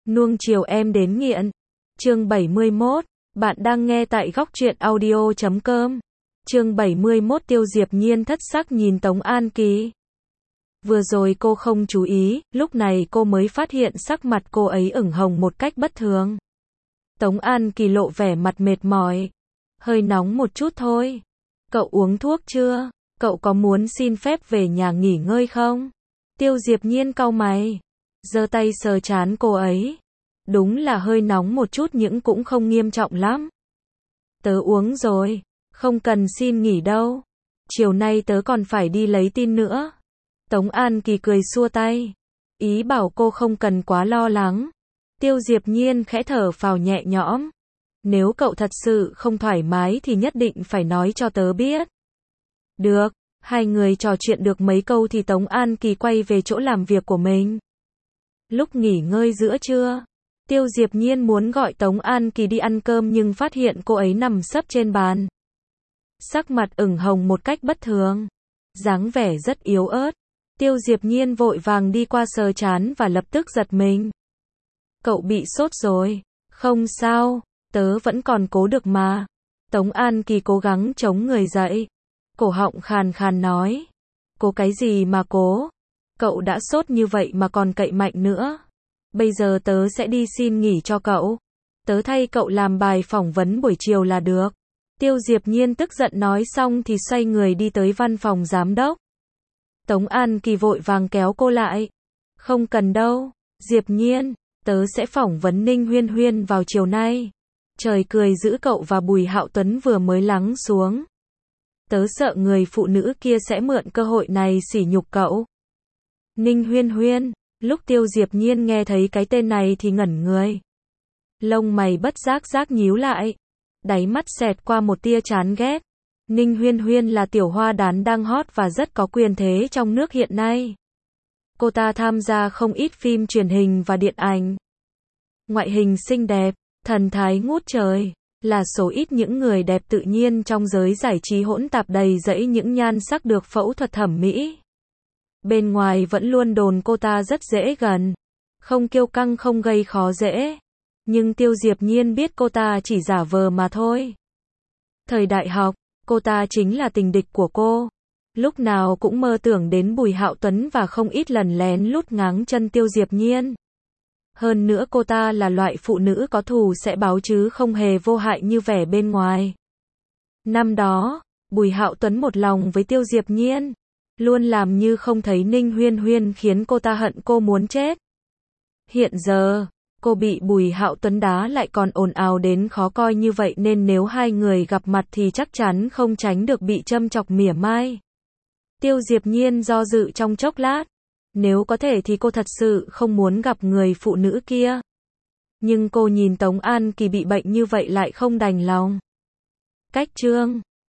Nuông chiều em đến nghiện. Chương 71. Bạn đang nghe tại góc truyện audio.com. Chương 71. Tiêu Diệp Nhiên thất sắc nhìn Tống An Kỳ. Vừa rồi cô không chú ý, lúc này cô mới phát hiện sắc mặt cô ấy ửng hồng một cách bất thường. Tống An Kỳ lộ vẻ mặt mệt mỏi. Hơi nóng một chút thôi. Cậu uống thuốc chưa? Cậu có muốn xin phép về nhà nghỉ ngơi không? Tiêu Diệp Nhiên cau mày, giơ tay sờ trán cô ấy. Đúng là hơi nóng một chút nhưng cũng không nghiêm trọng lắm. Tớ uống rồi, không cần xin nghỉ đâu. Chiều nay tớ còn phải đi lấy tin nữa. Tống An Kỳ cười xua tay, ý bảo cô không cần quá lo lắng. Tiêu Diệp Nhiên khẽ thở phào nhẹ nhõm. Nếu cậu thật sự không thoải mái thì nhất định phải nói cho tớ biết. Được, hai người trò chuyện được mấy câu thì Tống An Kỳ quay về chỗ làm việc của mình. Lúc nghỉ ngơi giữa trưa, Tiêu Diệp Nhiên muốn gọi Tống An Kỳ đi ăn cơm nhưng phát hiện cô ấy nằm sấp trên bàn. Sắc mặt ửng hồng một cách bất thường, dáng vẻ rất yếu ớt. Tiêu Diệp Nhiên vội vàng đi qua sờ trán và lập tức giật mình. Cậu bị sốt rồi. Không sao, tớ vẫn còn cố được mà. Tống An Kỳ cố gắng chống người dậy. Cổ họng khàn khàn nói. Cố cái gì mà cố? Cậu đã sốt như vậy mà còn cậy mạnh nữa. Bây giờ tớ sẽ đi xin nghỉ cho cậu. Tớ thay cậu làm bài phỏng vấn buổi chiều là được. Tiêu Diệp Nhiên tức giận nói xong thì xoay người đi tới văn phòng giám đốc. Tống An Kỳ vội vàng kéo cô lại. Không cần đâu, Diệp Nhiên, tớ sẽ phỏng vấn Ninh Huyên Huyên vào chiều nay. Trời cười giữ cậu và Bùi Hạo Tuấn vừa mới lắng xuống. Tớ sợ người phụ nữ kia sẽ mượn cơ hội này sỉ nhục cậu. Ninh Huyên Huyên, lúc Tiêu Diệp Nhiên nghe thấy cái tên này thì ngẩn người. Lông mày bất giác nhíu lại. Đáy mắt xẹt qua một tia chán ghét. Ninh Huyên Huyên là tiểu hoa đán đang hot và rất có quyền thế trong nước hiện nay. Cô ta tham gia không ít phim truyền hình và điện ảnh. Ngoại hình xinh đẹp, thần thái ngút trời, là số ít những người đẹp tự nhiên trong giới giải trí hỗn tạp đầy rẫy những nhan sắc được phẫu thuật thẩm mỹ. Bên ngoài vẫn luôn đồn cô ta rất dễ gần, không kiêu căng không gây khó dễ. Nhưng Tiêu Diệp Nhiên biết cô ta chỉ giả vờ mà thôi. Thời đại học, cô ta chính là tình địch của cô. Lúc nào cũng mơ tưởng đến Bùi Hạo Tuấn và không ít lần lén lút ngáng chân Tiêu Diệp Nhiên. Hơn nữa cô ta là loại phụ nữ có thù sẽ báo chứ không hề vô hại như vẻ bên ngoài. Năm đó, Bùi Hạo Tuấn một lòng với Tiêu Diệp Nhiên, luôn làm như không thấy Ninh Huyên Huyên khiến cô ta hận cô muốn chết. Hiện giờ, cô bị Bùi Hạo Tuấn đá lại còn ồn ào đến khó coi như vậy nên nếu hai người gặp mặt thì chắc chắn không tránh được bị châm chọc mỉa mai. Tiêu Diệp Nhiên do dự trong chốc lát. Nếu có thể thì cô thật sự không muốn gặp người phụ nữ kia. Nhưng cô nhìn Tống An Kỳ bị bệnh như vậy lại không đành lòng. Cách chương